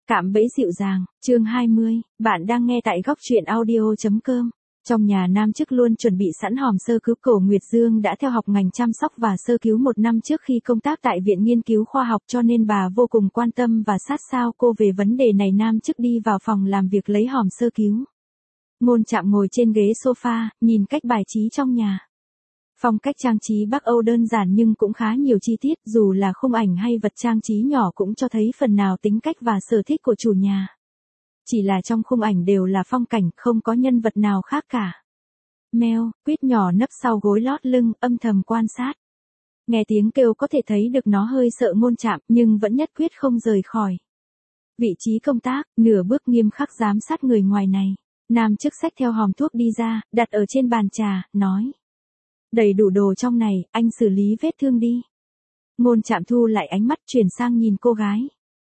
Cạm bẫy dịu dàng, chương 20, bạn đang nghe tại góc truyện audio.com. Trong nhà nam chức luôn chuẩn bị sẵn hòm sơ cứu. Cổ Nguyệt Dương đã theo học ngành chăm sóc và sơ cứu 1 năm trước khi công tác tại Viện Nghiên cứu Khoa học, cho nên bà vô cùng quan tâm và sát sao cô về vấn đề này. Nam chức đi vào phòng làm việc lấy hòm sơ cứu. Ngôn Trạm ngồi trên ghế sofa, nhìn cách bài trí trong nhà. Phong cách trang trí Bắc Âu đơn giản nhưng cũng khá nhiều chi tiết, dù là khung ảnh hay vật trang trí nhỏ cũng cho thấy phần nào tính cách và sở thích của chủ nhà. Chỉ là trong khung ảnh đều là phong cảnh, không có nhân vật nào khác cả. Mèo, Quýt nhỏ nấp sau gối lót lưng, âm thầm quan sát. Nghe tiếng kêu có thể thấy được nó hơi sợ Ngôn Trạm, nhưng vẫn nhất quyết không rời khỏi vị trí công tác, nửa bước nghiêm khắc giám sát người ngoài này. Nam chức xách theo hòm thuốc đi ra, đặt ở trên bàn trà, nói: đầy đủ đồ trong này, anh xử lý vết thương đi. Ngôn Trạm thu lại ánh mắt, chuyển sang nhìn cô gái.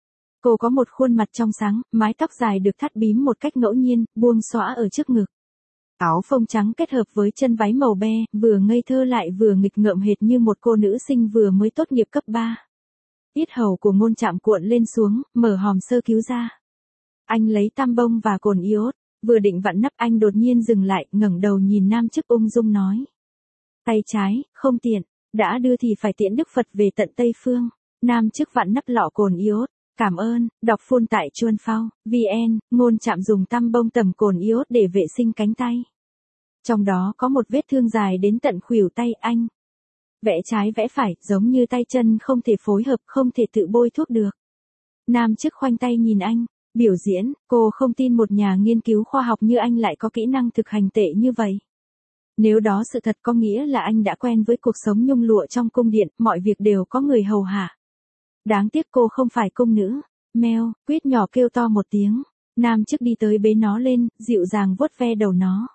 Cô có một khuôn mặt trong sáng, mái tóc dài được thắt bím một cách ngẫu nhiên, buông xõa ở trước ngực. Áo phông trắng kết hợp với chân váy màu be, vừa ngây thơ lại vừa nghịch ngợm hệt như một cô nữ sinh vừa mới tốt nghiệp cấp 3. Yết hầu của Ngôn Trạm cuộn lên xuống, mở hòm sơ cứu ra. Anh lấy tăm bông và cồn iốt, vừa định vặn nắp anh đột nhiên dừng lại, ngẩng đầu nhìn Nam chức ung dung nói: tay trái, không tiện, đã đưa thì phải tiễn Đức Phật về tận Tây Phương. Nam chức vặn nắp lọ cồn iốt, cảm ơn, đọc phun tại Chuan Phao, VN. Ngôn Trạm dùng tăm bông tẩm cồn iốt để vệ sinh cánh tay. Trong đó có một vết thương dài đến tận khuỷu tay anh. Vẽ trái vẽ phải, giống như tay chân không thể phối hợp, không thể tự bôi thuốc được. Nam chức khoanh tay nhìn anh, biểu diễn, cô không tin một nhà nghiên cứu khoa học như anh lại có kỹ năng thực hành tệ như vậy. Nếu đó sự thật có nghĩa là anh đã quen với cuộc sống nhung lụa trong cung điện, mọi việc đều có người hầu hạ. Đáng tiếc cô không phải cung nữ. Mèo, Quýt nhỏ kêu to một tiếng. Nam chức đi tới bế nó lên, dịu dàng vuốt ve đầu nó.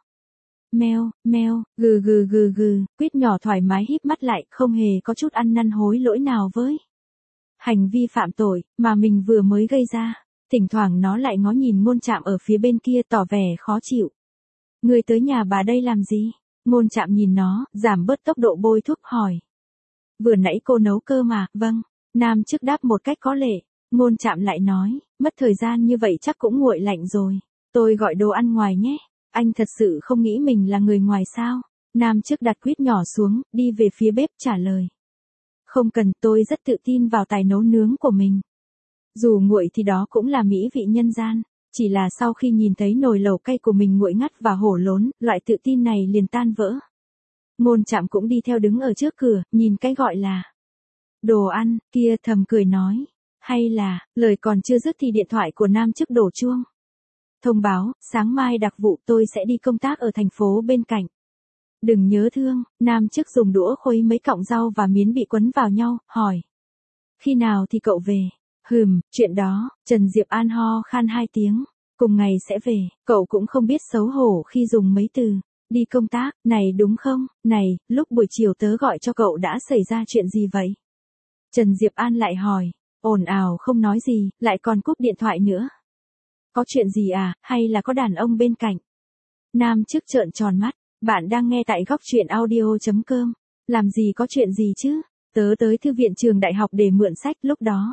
Mèo, mèo, gừ gừ gừ gừ. Quýt nhỏ thoải mái híp mắt lại, không hề có chút ăn năn hối lỗi nào với hành vi phạm tội mà mình vừa mới gây ra. Thỉnh thoảng nó lại ngó nhìn Ngôn Trạm ở phía bên kia, tỏ vẻ khó chịu. Người tới nhà bà đây làm gì? Ngôn Trạm nhìn nó, giảm bớt tốc độ bôi thuốc, hỏi. Vừa nãy cô nấu cơm à? Vâng. Nam chức đáp một cách có lệ. Ngôn Trạm lại nói, mất thời gian như vậy chắc cũng nguội lạnh rồi. Tôi gọi đồ ăn ngoài nhé. Anh thật sự không nghĩ mình là người ngoài sao? Nam chức đặt Quýt nhỏ xuống, đi về phía bếp trả lời. Không cần, tôi rất tự tin vào tài nấu nướng của mình. Dù nguội thì đó cũng là mỹ vị nhân gian. Chỉ là sau khi nhìn thấy nồi lẩu cay của mình nguội ngắt và hổ lốn, loại tự tin này liền tan vỡ. Ngôn Trạm cũng đi theo đứng ở trước cửa, nhìn cái gọi là đồ ăn kia, thầm cười nói. Hay là, lời còn chưa dứt thì điện thoại của Nam chức đổ chuông. Thông báo, sáng mai đặc vụ, tôi sẽ đi công tác ở thành phố bên cạnh. Đừng nhớ thương. Nam chức dùng đũa khuấy mấy cọng rau và miến bị quấn vào nhau, hỏi. Khi nào thì cậu về? Chuyện đó. Trần Diệp An ho khan 2 tiếng. Cùng ngày sẽ về. Cậu cũng không biết xấu hổ khi dùng mấy từ. Đi công tác, này đúng không? Này, lúc buổi chiều tớ gọi cho cậu đã xảy ra chuyện gì vậy? Trần Diệp An lại hỏi. Ồn ào không nói gì, lại còn cúp điện thoại nữa. Có chuyện gì à, hay là có đàn ông bên cạnh? Nam chức trợn tròn mắt. Bạn đang nghe tại góc truyện audio.com. Làm gì có chuyện gì chứ? Tớ tới thư viện trường đại học để mượn sách lúc đó.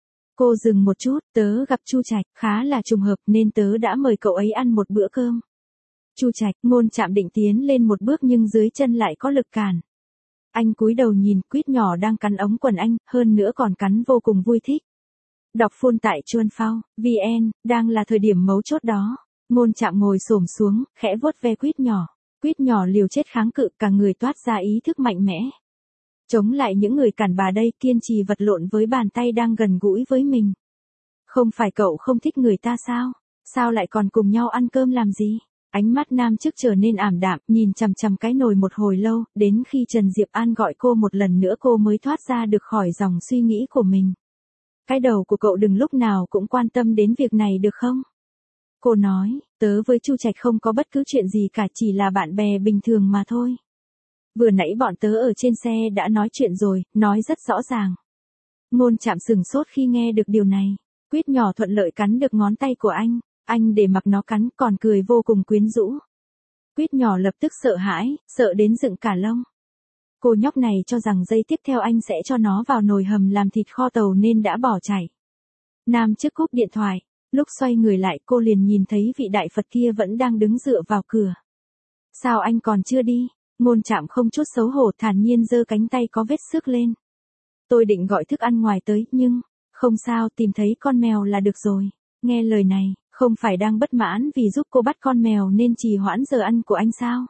Cô dừng một chút, tớ gặp Chu Trạch, khá là trùng hợp nên tớ đã mời cậu ấy ăn một bữa cơm. Chu Trạch. Ngôn Trạm định tiến lên một bước nhưng dưới chân lại có lực cản. Anh cúi đầu nhìn, Quýt nhỏ đang cắn ống quần anh, hơn nữa còn cắn vô cùng vui thích. Đọc phun tại Chuan Phao, VN, đang là thời điểm mấu chốt đó. Ngôn Trạm ngồi xổm xuống, khẽ vuốt ve Quýt nhỏ. Quýt nhỏ liều chết kháng cự, cả người toát ra ý thức mạnh mẽ. Chống lại những người cản bà đây, kiên trì vật lộn với bàn tay đang gần gũi với mình. Không phải cậu không thích người ta sao? Sao lại còn cùng nhau ăn cơm làm gì? Ánh mắt Nam chức trở nên ảm đạm, nhìn chằm chằm cái nồi một hồi lâu, đến khi Trần Diệp An gọi cô một lần nữa cô mới thoát ra được khỏi dòng suy nghĩ của mình. Cái đầu của cậu đừng lúc nào cũng quan tâm đến việc này được không? Cô nói, tớ với Chu Trạch không có bất cứ chuyện gì cả, chỉ là bạn bè bình thường mà thôi. Vừa nãy bọn tớ ở trên xe đã nói chuyện rồi, nói rất rõ ràng. Ngôn Trạm sừng sốt khi nghe được điều này. Quýt nhỏ thuận lợi cắn được ngón tay của anh để mặc nó cắn, còn cười vô cùng quyến rũ. Quýt nhỏ lập tức sợ hãi, sợ đến dựng cả lông. Cô nhóc này cho rằng giây tiếp theo anh sẽ cho nó vào nồi hầm làm thịt kho tàu nên đã bỏ chạy. Nam chức cúp điện thoại. Lúc xoay người lại cô liền nhìn thấy vị đại Phật kia vẫn đang đứng dựa vào cửa. Sao anh còn chưa đi? Ngôn Trạm không chút xấu hổ thản nhiên giơ cánh tay có vết xước lên. Tôi định gọi thức ăn ngoài tới, nhưng, không sao, tìm thấy con mèo là được rồi. Nghe lời này, không phải đang bất mãn vì giúp cô bắt con mèo nên trì hoãn giờ ăn của anh sao?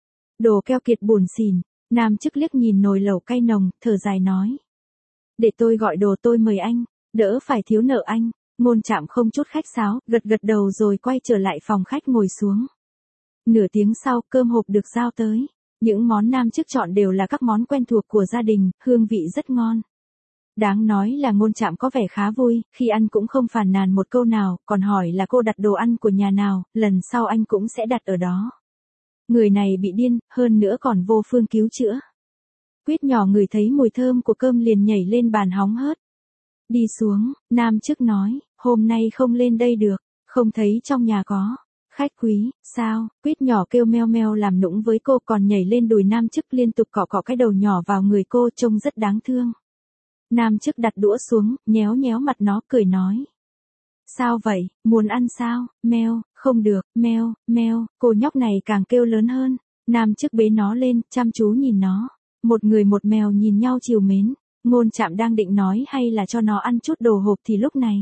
Đồ keo kiệt buồn xỉn, nam chức liếc nhìn nồi lẩu cay nồng, thở dài nói. Để tôi gọi đồ tôi mời anh, đỡ phải thiếu nợ anh. Ngôn Trạm không chút khách sáo, gật gật đầu rồi quay trở lại phòng khách ngồi xuống. Nửa tiếng sau, cơm hộp được giao tới. Những món nam chức chọn đều là các món quen thuộc của gia đình, hương vị rất ngon. Đáng nói là Ngôn Trạm có vẻ khá vui, khi ăn cũng không phàn nàn một câu nào, còn hỏi là cô đặt đồ ăn của nhà nào, lần sau anh cũng sẽ đặt ở đó. Người này bị điên, hơn nữa còn vô phương cứu chữa. Quýt nhỏ ngửi thấy mùi thơm của cơm liền nhảy lên bàn hóng hớt. Đi xuống, nam chức nói, hôm nay không lên đây được, không thấy trong nhà có khách quý, sao? Quýt nhỏ kêu meo meo làm nũng với cô, còn nhảy lên đùi nam chức liên tục cọ cọ cái đầu nhỏ vào người cô, trông rất đáng thương. Nam chức đặt đũa xuống, nhéo nhéo mặt nó, cười nói. Sao vậy, muốn ăn sao? Meo, không được, meo, meo, cô nhóc này càng kêu lớn hơn. Nam chức bế nó lên, chăm chú nhìn nó. Một người một mèo nhìn nhau trìu mến. Ngôn Trạm đang định nói hay là cho nó ăn chút đồ hộp thì lúc này.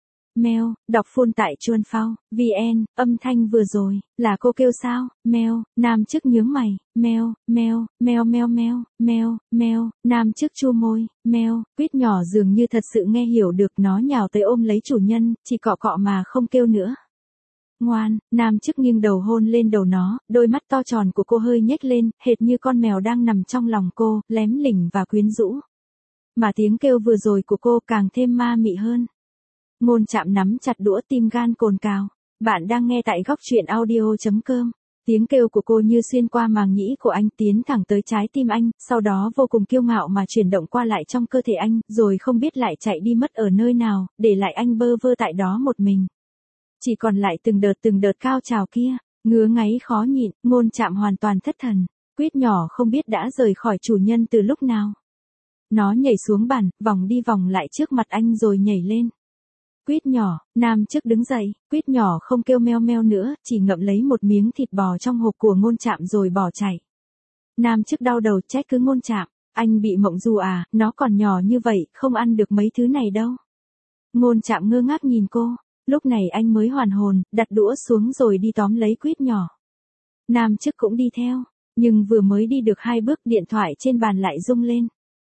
Meo, đọc phun tại Chuan Phao, VN, âm thanh vừa rồi, là cô kêu sao? Meo, nam chức nhướng mày, meo, meo, meo meo meo, meo, meo, nam chức chu môi, meo, quýt nhỏ dường như thật sự nghe hiểu được, nó nhào tới ôm lấy chủ nhân, chỉ cọ cọ mà không kêu nữa. Ngoan, nam chức nghiêng đầu hôn lên đầu nó, đôi mắt to tròn của cô hơi nhếch lên, hệt như con mèo đang nằm trong lòng cô, lém lỉnh và quyến rũ. Mà tiếng kêu vừa rồi của cô càng thêm ma mị hơn. Ngôn Trạm nắm chặt đũa, tim gan cồn cào. Bạn đang nghe tại góc truyện audio.com. Tiếng kêu của cô như xuyên qua màng nhĩ của anh, tiến thẳng tới trái tim anh, sau đó vô cùng kiêu ngạo mà chuyển động qua lại trong cơ thể anh, rồi không biết lại chạy đi mất ở nơi nào, để lại anh bơ vơ tại đó một mình. Chỉ còn lại từng đợt cao trào kia, ngứa ngáy khó nhịn, Ngôn Trạm hoàn toàn thất thần. Quýt nhỏ không biết đã rời khỏi chủ nhân từ lúc nào. Nó nhảy xuống bàn, vòng đi vòng lại trước mặt anh rồi nhảy lên. Quýt nhỏ, nam chức đứng dậy, quýt nhỏ không kêu meo meo nữa, chỉ ngậm lấy một miếng thịt bò trong hộp của Ngôn Trạm rồi bỏ chạy. Nam chức đau đầu trách cứ Ngôn Trạm, anh bị mộng du à, nó còn nhỏ như vậy, không ăn được mấy thứ này đâu. Ngôn Trạm ngơ ngác nhìn cô, lúc này anh mới hoàn hồn, đặt đũa xuống rồi đi tóm lấy quýt nhỏ. Nam chức cũng đi theo, nhưng vừa mới đi được 2 bước điện thoại trên bàn lại rung lên.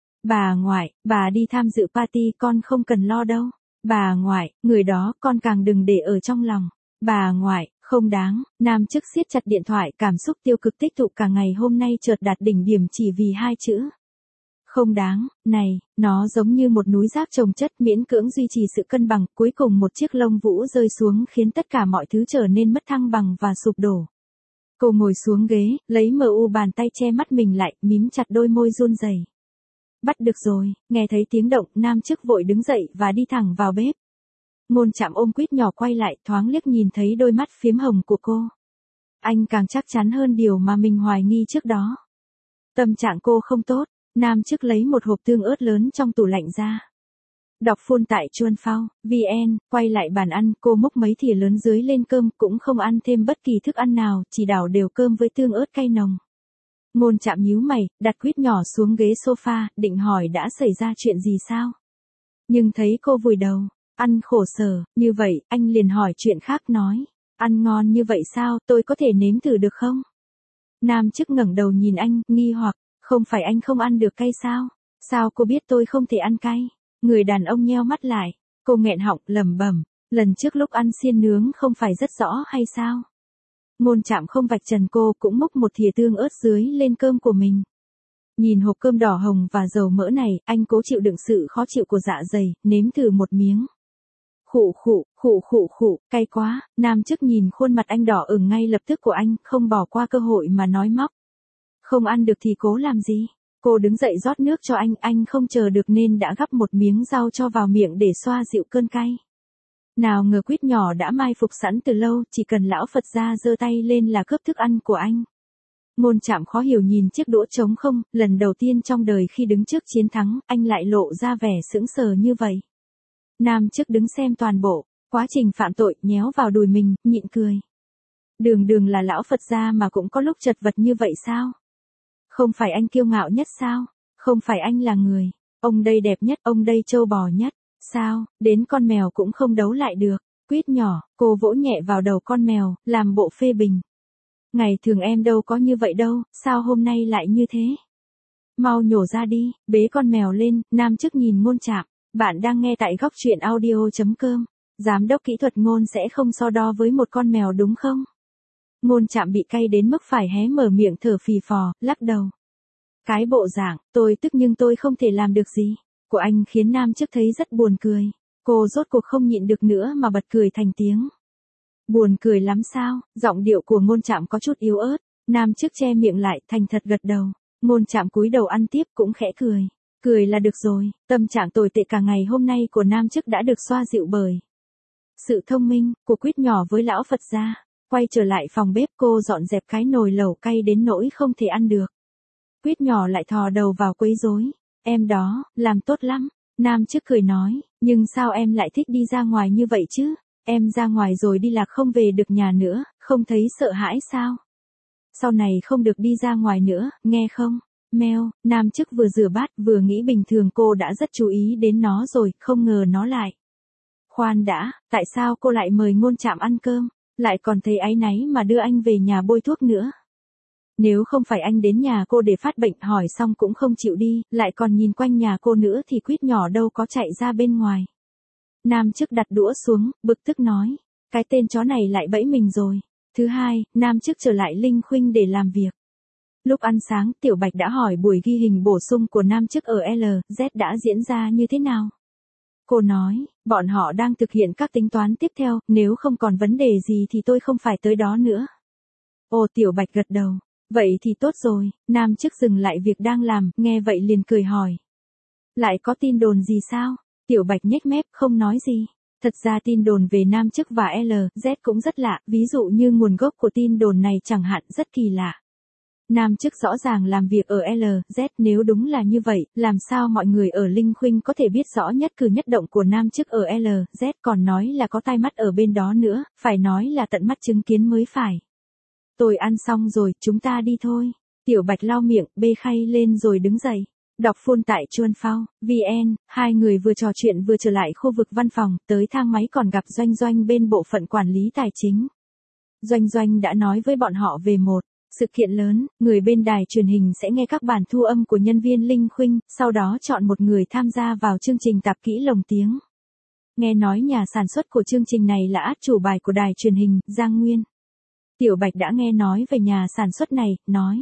Bà ngoại, bà đi tham dự party, con không cần lo đâu. Bà ngoại, người đó con càng đừng để ở trong lòng. Bà ngoại, không đáng. Nam chức siết chặt điện thoại, cảm xúc tiêu cực tích tụ cả ngày hôm nay chợt đạt đỉnh điểm chỉ vì 2 chữ. Không đáng, này, nó giống như một núi rác chồng chất miễn cưỡng duy trì sự cân bằng, cuối cùng một chiếc lông vũ rơi xuống khiến tất cả mọi thứ trở nên mất thăng bằng và sụp đổ. Cô ngồi xuống ghế, lấy bàn tay che mắt mình lại, mím chặt đôi môi run rẩy. Bắt được rồi, nghe thấy tiếng động, nam chức vội đứng dậy và đi thẳng vào bếp. Ngôn Trạm ôm quýt nhỏ quay lại, thoáng liếc nhìn thấy đôi mắt phiếm hồng của cô. Anh càng chắc chắn hơn điều mà mình hoài nghi trước đó. Tâm trạng cô không tốt, nam chức lấy một hộp tương ớt lớn trong tủ lạnh ra. Đọc phun tại Chuan Phao, VN, quay lại bàn ăn, cô múc mấy thìa lớn dưới lên cơm, cũng không ăn thêm bất kỳ thức ăn nào, chỉ đảo đều cơm với tương ớt cay nồng. Ngôn Trạm nhíu mày, đặt quýt nhỏ xuống ghế sofa, định hỏi đã xảy ra chuyện gì sao? Nhưng thấy cô vùi đầu, ăn khổ sở, như vậy, anh liền hỏi chuyện khác nói. Ăn ngon như vậy sao, tôi có thể nếm thử được không? Nam chức ngẩng đầu nhìn anh, nghi hoặc, không phải anh không ăn được cay sao? Sao cô biết tôi không thể ăn cay? Người đàn ông nheo mắt lại, cô nghẹn họng, lẩm bẩm, lần trước lúc ăn xiên nướng không phải rất rõ hay sao? Ngôn Trạm không vạch trần cô, cũng múc một thìa tương ớt dưới lên cơm của mình. Nhìn hộp cơm đỏ hồng và dầu mỡ này, anh cố chịu đựng sự khó chịu của dạ dày, nếm thử một miếng. Khụ, cay quá. Nam chức nhìn khuôn mặt anh đỏ ửng ngay lập tức của anh, không bỏ qua cơ hội mà nói móc. Không ăn được thì cố làm gì? Cô đứng dậy rót nước cho anh không chờ được nên đã gắp một miếng rau cho vào miệng để xoa dịu cơn cay. Nào ngờ quýt nhỏ đã mai phục sẵn từ lâu, chỉ cần lão Phật gia giơ tay lên là cướp thức ăn của anh. Ngôn Trạm khó hiểu nhìn chiếc đũa trống không, lần đầu tiên trong đời khi đứng trước chiến thắng, anh lại lộ ra vẻ sững sờ như vậy. Nam chức đứng xem toàn bộ, Quá trình phạm tội, nhéo vào đùi mình, nhịn cười. Đường Đường là lão Phật gia mà cũng có lúc chật vật như vậy sao? Không phải anh kiêu ngạo nhất sao? Không phải anh là người. Ông đây đẹp nhất, ông đây trâu bò nhất. Sao, đến con mèo cũng không đấu lại được. Quýt nhỏ, cô vỗ nhẹ vào đầu con mèo, làm bộ phê bình. Ngày thường em đâu có như vậy đâu, sao hôm nay lại như thế? Mau nhổ ra đi, bế con mèo lên, Nam Chức nhìn Ngôn Trạm. Bạn đang nghe tại góc truyện audio.com. Giám đốc kỹ thuật Ngôn sẽ không so đo với một con mèo đúng không? Ngôn Trạm bị cay đến mức phải hé mở miệng thở phì phò, lắc đầu. Cái bộ dạng, tôi tức nhưng tôi không thể làm được gì, của anh khiến Nam Chức thấy rất buồn cười. Cô rốt cuộc không nhịn được nữa mà bật cười thành tiếng. Buồn cười lắm sao? Giọng điệu của Ngôn Trạm có chút yếu ớt. Nam Chức che miệng lại, thành thật gật đầu. Ngôn Trạm cúi đầu ăn tiếp cũng khẽ cười. Cười là được rồi. Tâm trạng tồi tệ cả ngày hôm nay của Nam Chức đã được xoa dịu bởi sự thông minh của Quýt nhỏ với lão Phật gia. Quay trở lại phòng bếp, cô dọn dẹp cái nồi lẩu cay đến nỗi không thể ăn được. Quýt nhỏ lại thò đầu vào quấy rối. Em đó, làm tốt lắm. Nam Chức cười nói, nhưng sao em lại thích đi ra ngoài như vậy chứ? Em ra ngoài rồi đi lạc không về được nhà nữa, không thấy sợ hãi sao? Sau này không được đi ra ngoài nữa, nghe không? Meo, Nam Chức vừa rửa bát vừa nghĩ bình thường cô đã rất chú ý đến nó rồi, không ngờ nó lại. Khoan đã, tại sao cô lại mời Ngôn Trạm ăn cơm, lại còn thấy áy náy mà đưa anh về nhà bôi thuốc nữa? Nếu không phải anh đến nhà cô để phát bệnh hỏi xong cũng không chịu đi, lại còn nhìn quanh nhà cô nữa thì Quýt nhỏ đâu có chạy ra bên ngoài. Nam Chức đặt đũa xuống, bực tức nói. Cái tên chó này lại bẫy mình rồi. Thứ hai, Nam Chức trở lại Linh Khuynh để làm việc. Lúc ăn sáng, Tiểu Bạch đã hỏi buổi ghi hình bổ sung của Nam Chức ở LZ đã diễn ra như thế nào. Cô nói, bọn họ đang thực hiện các tính toán tiếp theo, nếu không còn vấn đề gì thì tôi không phải tới đó nữa. Ồ, Tiểu Bạch gật đầu. Vậy thì tốt rồi. Nam Chức dừng lại việc đang làm, nghe vậy liền cười hỏi. Lại có tin đồn gì sao? Tiểu Bạch nhếch mép, không nói gì. Thật ra tin đồn về Nam Chức và LZ cũng rất lạ, ví dụ như nguồn gốc của tin đồn này chẳng hạn rất kỳ lạ. Nam Chức rõ ràng làm việc ở LZ, nếu đúng là như vậy, làm sao mọi người ở Linh Khuynh có thể biết rõ nhất cử nhất động của Nam Chức ở LZ, còn nói là có tai mắt ở bên đó nữa, phải nói là tận mắt chứng kiến mới phải. Tôi ăn xong rồi, chúng ta đi thôi. Tiểu Bạch lau miệng, bê khay lên rồi đứng dậy. Đọc phun tại Chuan Phao, VN, hai người vừa trò chuyện vừa trở lại khu vực văn phòng, tới thang máy còn gặp Doanh Doanh bên bộ phận quản lý tài chính. Doanh Doanh đã nói với bọn họ về một sự kiện lớn, người bên đài truyền hình sẽ nghe các bản thu âm của nhân viên Linh Khuynh, sau đó chọn một người tham gia vào chương trình tạp kỹ lồng tiếng. Nghe nói nhà sản xuất của chương trình này là át chủ bài của đài truyền hình, Giang Nguyên. Tiểu Bạch đã nghe nói về nhà sản xuất này, nói.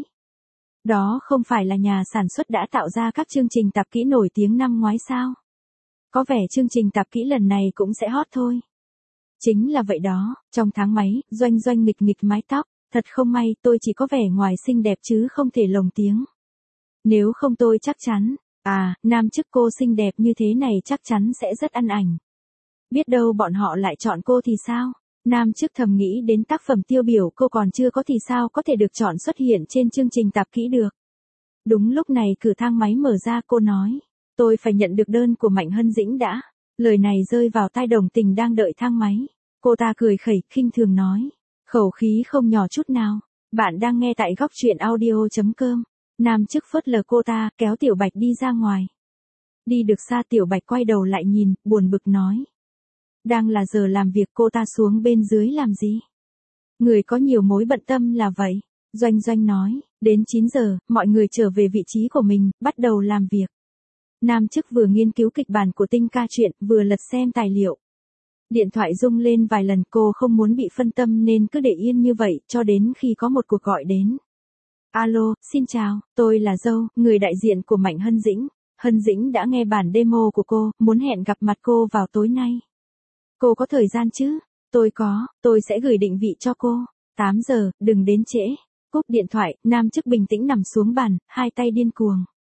Đó không phải là nhà sản xuất đã tạo ra các chương trình tạp kỹ nổi tiếng năm ngoái sao? Có vẻ chương trình tạp kỹ lần này cũng sẽ hot thôi. Chính là vậy đó, trong tháng mấy, Doanh Doanh nghịch nghịch mái tóc, thật không may tôi chỉ có vẻ ngoài xinh đẹp chứ không thể lồng tiếng. Nếu không tôi chắc chắn, Nam Chức cô xinh đẹp như thế này chắc chắn sẽ rất ăn ảnh. Biết đâu bọn họ lại chọn cô thì sao? Nam Chức thầm nghĩ đến tác phẩm tiêu biểu cô còn chưa có thì sao có thể được chọn xuất hiện trên chương trình tạp kỹ được. Đúng lúc này cửa thang máy mở ra, cô nói. Tôi phải nhận được đơn của Mạnh Hân Dĩnh đã. Lời này rơi vào tai Đồng Tình đang đợi thang máy. Cô ta cười khẩy, khinh thường nói. Khẩu khí không nhỏ chút nào. Bạn đang nghe tại góc truyện audio.com. Nam Chức phớt lờ cô ta, kéo Tiểu Bạch đi ra ngoài. Đi được xa Tiểu Bạch quay đầu lại nhìn, buồn bực nói. Đang là giờ làm việc, cô ta xuống bên dưới làm gì? Người có nhiều mối bận tâm là vậy. Doanh Doanh nói, đến 9 giờ, mọi người trở về vị trí của mình, bắt đầu làm việc. Nam Chức vừa nghiên cứu kịch bản của Tinh Ca Truyện, vừa lật xem tài liệu. Điện thoại rung lên vài lần, cô không muốn bị phân tâm nên cứ để yên như vậy, cho đến khi có một cuộc gọi đến. Alo, xin chào, tôi là Dâu, người đại diện của Mạnh Hân Dĩnh. Hân Dĩnh đã nghe bản demo của cô, muốn hẹn gặp mặt cô vào tối nay. Cô có thời gian chứ? Tôi có, tôi sẽ gửi định vị cho cô. 8 giờ, đừng đến trễ. Cúp điện thoại, Nam Chức bình tĩnh nằm xuống bàn, hai tay điên cuồng.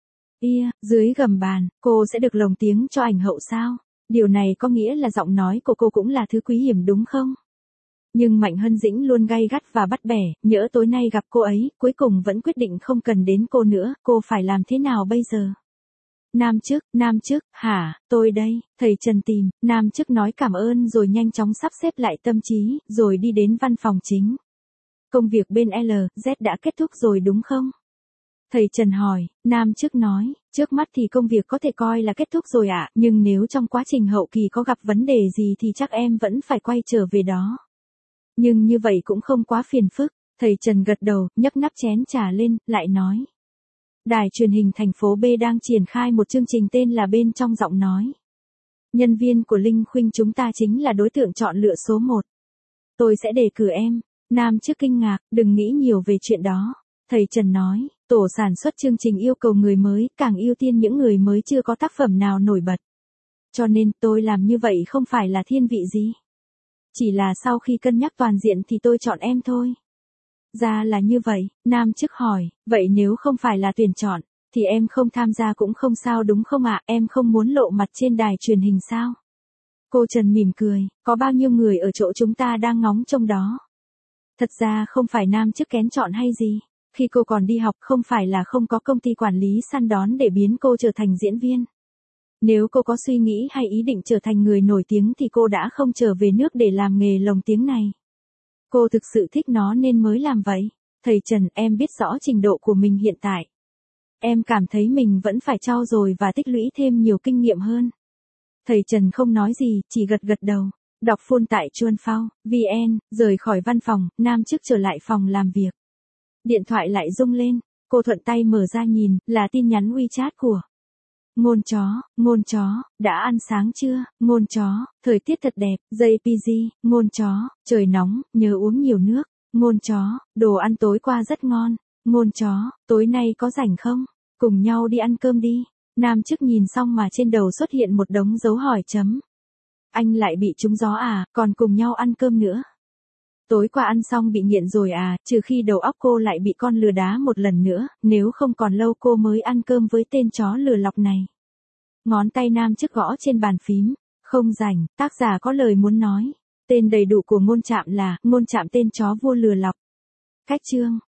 Dưới gầm bàn, cô sẽ được lồng tiếng cho ảnh hậu sao? Điều này có nghĩa là giọng nói của cô cũng là thứ quý hiếm đúng không? Nhưng Mạnh Hân Dĩnh luôn gay gắt và bắt bẻ, nhỡ tối nay gặp cô ấy, cuối cùng vẫn quyết định không cần đến cô nữa, cô phải làm thế nào bây giờ? Nam chức, hả, tôi đây, thầy Trần tìm, Nam chức nói cảm ơn rồi nhanh chóng sắp xếp lại tâm trí, rồi đi đến văn phòng chính. Công việc bên LZ đã kết thúc rồi đúng không? Thầy Trần hỏi, Nam chức nói, trước mắt thì công việc có thể coi là kết thúc rồi ạ, nhưng nếu trong quá trình hậu kỳ có gặp vấn đề gì thì chắc em vẫn phải quay trở về đó. Nhưng như vậy cũng không quá phiền phức, thầy Trần gật đầu, nhấc nắp chén trà lên, lại nói. Đài truyền hình thành phố B đang triển khai một chương trình tên là Bên trong giọng nói. Nhân viên của Linh Khuynh chúng ta chính là đối tượng chọn lựa số 1. Tôi sẽ đề cử em. Nam chức kinh ngạc, đừng nghĩ nhiều về chuyện đó. Thầy Trần nói, tổ sản xuất chương trình yêu cầu người mới, càng ưu tiên những người mới chưa có tác phẩm nào nổi bật. Cho nên tôi làm như vậy không phải là thiên vị gì. Chỉ là sau khi cân nhắc toàn diện thì tôi chọn em thôi. Ra là như vậy, Nam chức hỏi, vậy nếu không phải là tuyển chọn, thì em không tham gia cũng không sao đúng không ạ, em không muốn lộ mặt trên đài truyền hình sao? Cô Trần mỉm cười, có bao nhiêu người ở chỗ chúng ta đang ngóng trông đó. Thật ra không phải Nam chức kén chọn hay gì, khi cô còn đi học không phải là không có công ty quản lý săn đón để biến cô trở thành diễn viên. Nếu cô có suy nghĩ hay ý định trở thành người nổi tiếng thì cô đã không trở về nước để làm nghề lồng tiếng này. Cô thực sự thích nó nên mới làm vậy. Thầy Trần, em biết rõ trình độ của mình hiện tại. Em cảm thấy mình vẫn phải trau dồi và tích lũy thêm nhiều kinh nghiệm hơn. Thầy Trần không nói gì, chỉ gật gật đầu. Đọc full tại Chuan Phao, VN, rời khỏi văn phòng, Nam chức trở lại phòng làm việc. Điện thoại lại rung lên, cô thuận tay mở ra nhìn, là tin nhắn WeChat của. Ngôn chó, đã ăn sáng chưa, ngôn chó, thời tiết thật đẹp, JPG, ngôn chó, trời nóng, nhớ uống nhiều nước, ngôn chó, đồ ăn tối qua rất ngon, ngôn chó, tối nay có rảnh không, cùng nhau đi ăn cơm đi. Nam chức nhìn xong mà trên đầu xuất hiện một đống dấu hỏi chấm. Anh lại bị trúng gió à, còn cùng nhau ăn cơm nữa. Tối qua ăn xong bị nghiện rồi à, trừ khi đầu óc cô lại bị con lừa đá một lần nữa, nếu không còn lâu cô mới ăn cơm với tên chó lừa lọc này. Ngón tay Nam chức gõ trên bàn phím, không rảnh, tác giả có lời muốn nói. Tên đầy đủ của Ngôn Trạm là, Ngôn Trạm tên chó vua lừa lọc. Cách chương.